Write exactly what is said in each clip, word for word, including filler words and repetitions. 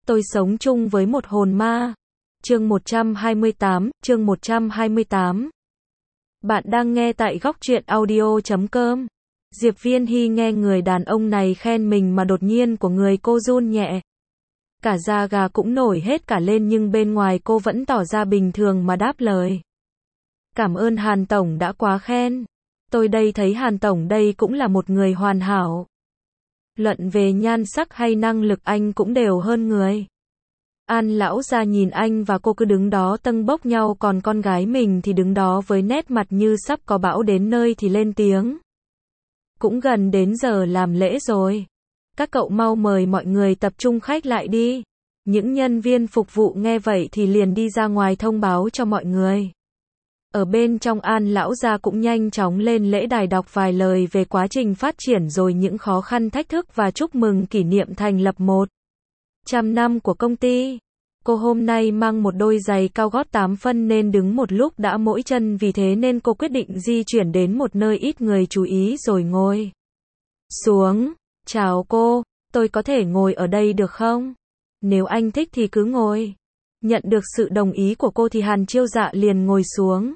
Tôi sống chung với một hồn ma. Chương một trăm hai mươi tám, chương một trăm hai mươi tám. Bạn đang nghe tại góc truyện audio chấm com. Diệp Viên Hy nghe người đàn ông này khen mình mà đột nhiên của người cô run nhẹ. Cả da gà cũng nổi hết cả lên nhưng bên ngoài cô vẫn tỏ ra bình thường mà đáp lời. Cảm ơn Hàn Tổng đã quá khen. Tôi đây thấy Hàn Tổng đây cũng là một người hoàn hảo. Luận về nhan sắc hay năng lực anh cũng đều hơn người. An lão gia nhìn anh và cô cứ đứng đó tâng bốc nhau, còn con gái mình thì đứng đó với nét mặt như sắp có bão đến nơi thì lên tiếng. Cũng gần đến giờ làm lễ rồi. Các cậu mau mời mọi người tập trung khách lại đi. Những nhân viên phục vụ nghe vậy thì liền đi ra ngoài thông báo cho mọi người. Ở bên trong An lão gia cũng nhanh chóng lên lễ đài đọc vài lời về quá trình phát triển rồi những khó khăn thách thức và chúc mừng kỷ niệm thành lập một trăm năm của công ty. Cô hôm nay mang một đôi giày cao gót tám phân nên đứng một lúc đã mỏi chân, vì thế nên cô quyết định di chuyển đến một nơi ít người chú ý rồi ngồi xuống. Chào cô, tôi có thể ngồi ở đây được không? Nếu anh thích thì cứ ngồi. Nhận được sự đồng ý của cô thì Hàn Chiêu Dạ liền ngồi xuống.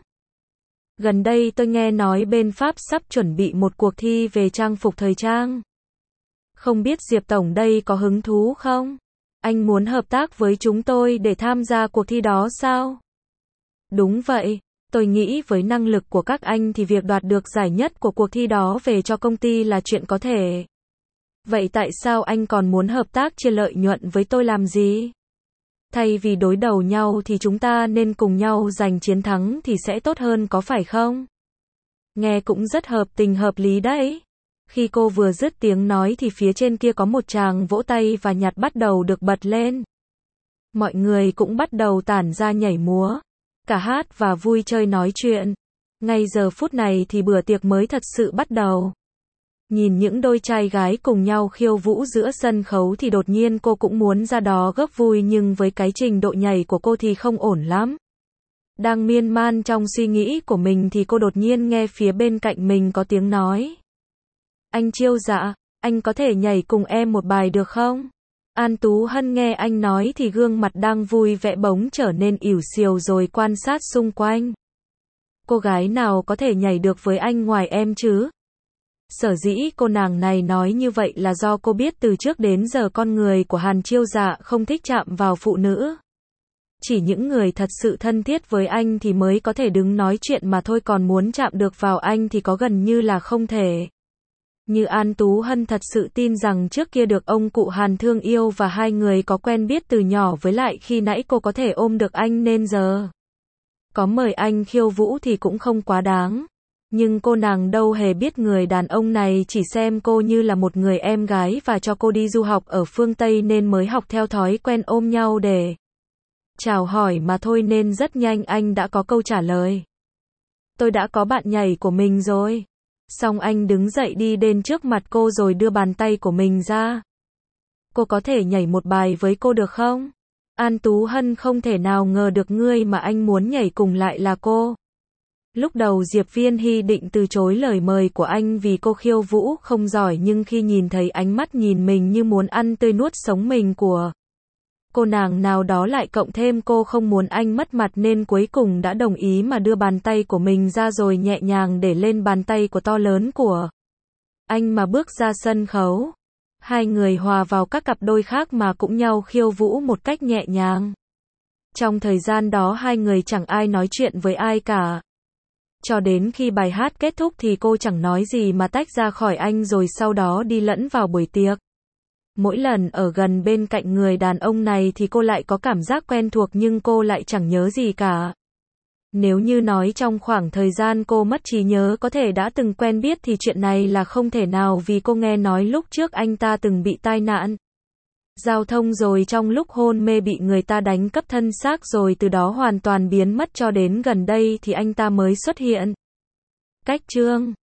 Gần đây tôi nghe nói bên Pháp sắp chuẩn bị một cuộc thi về trang phục thời trang. Không biết Diệp Tổng đây có hứng thú không? Anh muốn hợp tác với chúng tôi để tham gia cuộc thi đó sao? Đúng vậy, tôi nghĩ với năng lực của các anh thì việc đoạt được giải nhất của cuộc thi đó về cho công ty là chuyện có thể. Vậy tại sao anh còn muốn hợp tác chia lợi nhuận với tôi làm gì? Thay vì đối đầu nhau thì chúng ta nên cùng nhau giành chiến thắng thì sẽ tốt hơn, có phải không? Nghe cũng rất hợp tình hợp lý đấy. Khi cô vừa dứt tiếng nói thì phía trên kia có một tràng vỗ tay và nhạc bắt đầu được bật lên. Mọi người cũng bắt đầu tản ra nhảy múa, cả hát và vui chơi nói chuyện. Ngay giờ phút này thì bữa tiệc mới thật sự bắt đầu. Nhìn những đôi trai gái cùng nhau khiêu vũ giữa sân khấu thì đột nhiên cô cũng muốn ra đó góp vui, nhưng với cái trình độ nhảy của cô thì không ổn lắm. Đang miên man trong suy nghĩ của mình thì cô đột nhiên nghe phía bên cạnh mình có tiếng nói. Anh Chiêu Dạ, anh có thể nhảy cùng em một bài được không? An Tú Hân nghe anh nói thì gương mặt đang vui vẻ bỗng trở nên ỉu xìu rồi quan sát xung quanh. Cô gái nào có thể nhảy được với anh ngoài em chứ? Sở dĩ cô nàng này nói như vậy là do cô biết từ trước đến giờ con người của Hàn Chiêu Dạ không thích chạm vào phụ nữ. Chỉ những người thật sự thân thiết với anh thì mới có thể đứng nói chuyện mà thôi, còn muốn chạm được vào anh thì có gần như là không thể. Như An Tú Hân thật sự tin rằng trước kia được ông cụ Hàn thương yêu và hai người có quen biết từ nhỏ, với lại khi nãy cô có thể ôm được anh nên giờ có mời anh khiêu vũ thì cũng không quá đáng. Nhưng cô nàng đâu hề biết người đàn ông này chỉ xem cô như là một người em gái và cho cô đi du học ở phương Tây nên mới học theo thói quen ôm nhau để chào hỏi mà thôi, nên rất nhanh anh đã có câu trả lời. Tôi đã có bạn nhảy của mình rồi. Xong anh đứng dậy đi đến trước mặt cô rồi đưa bàn tay của mình ra. Cô có thể nhảy một bài với cô được không? An Tú Hân không thể nào ngờ được người mà anh muốn nhảy cùng lại là cô. Lúc đầu Diệp Viên Hy định từ chối lời mời của anh vì cô khiêu vũ không giỏi, nhưng khi nhìn thấy ánh mắt nhìn mình như muốn ăn tươi nuốt sống mình của cô nàng nào đó, lại cộng thêm cô không muốn anh mất mặt nên cuối cùng đã đồng ý mà đưa bàn tay của mình ra rồi nhẹ nhàng để lên bàn tay của to lớn của anh mà bước ra sân khấu. Hai người hòa vào các cặp đôi khác mà cũng nhau khiêu vũ một cách nhẹ nhàng. Trong thời gian đó hai người chẳng ai nói chuyện với ai cả. Cho đến khi bài hát kết thúc thì cô chẳng nói gì mà tách ra khỏi anh rồi sau đó đi lẫn vào buổi tiệc. Mỗi lần ở gần bên cạnh người đàn ông này thì cô lại có cảm giác quen thuộc nhưng cô lại chẳng nhớ gì cả. Nếu như nói trong khoảng thời gian cô mất trí nhớ có thể đã từng quen biết thì chuyện này là không thể nào, vì cô nghe nói lúc trước anh ta từng bị tai nạn giao thông rồi trong lúc hôn mê bị người ta đánh cắp thân xác rồi từ đó hoàn toàn biến mất, cho đến gần đây thì anh ta mới xuất hiện. Cách chương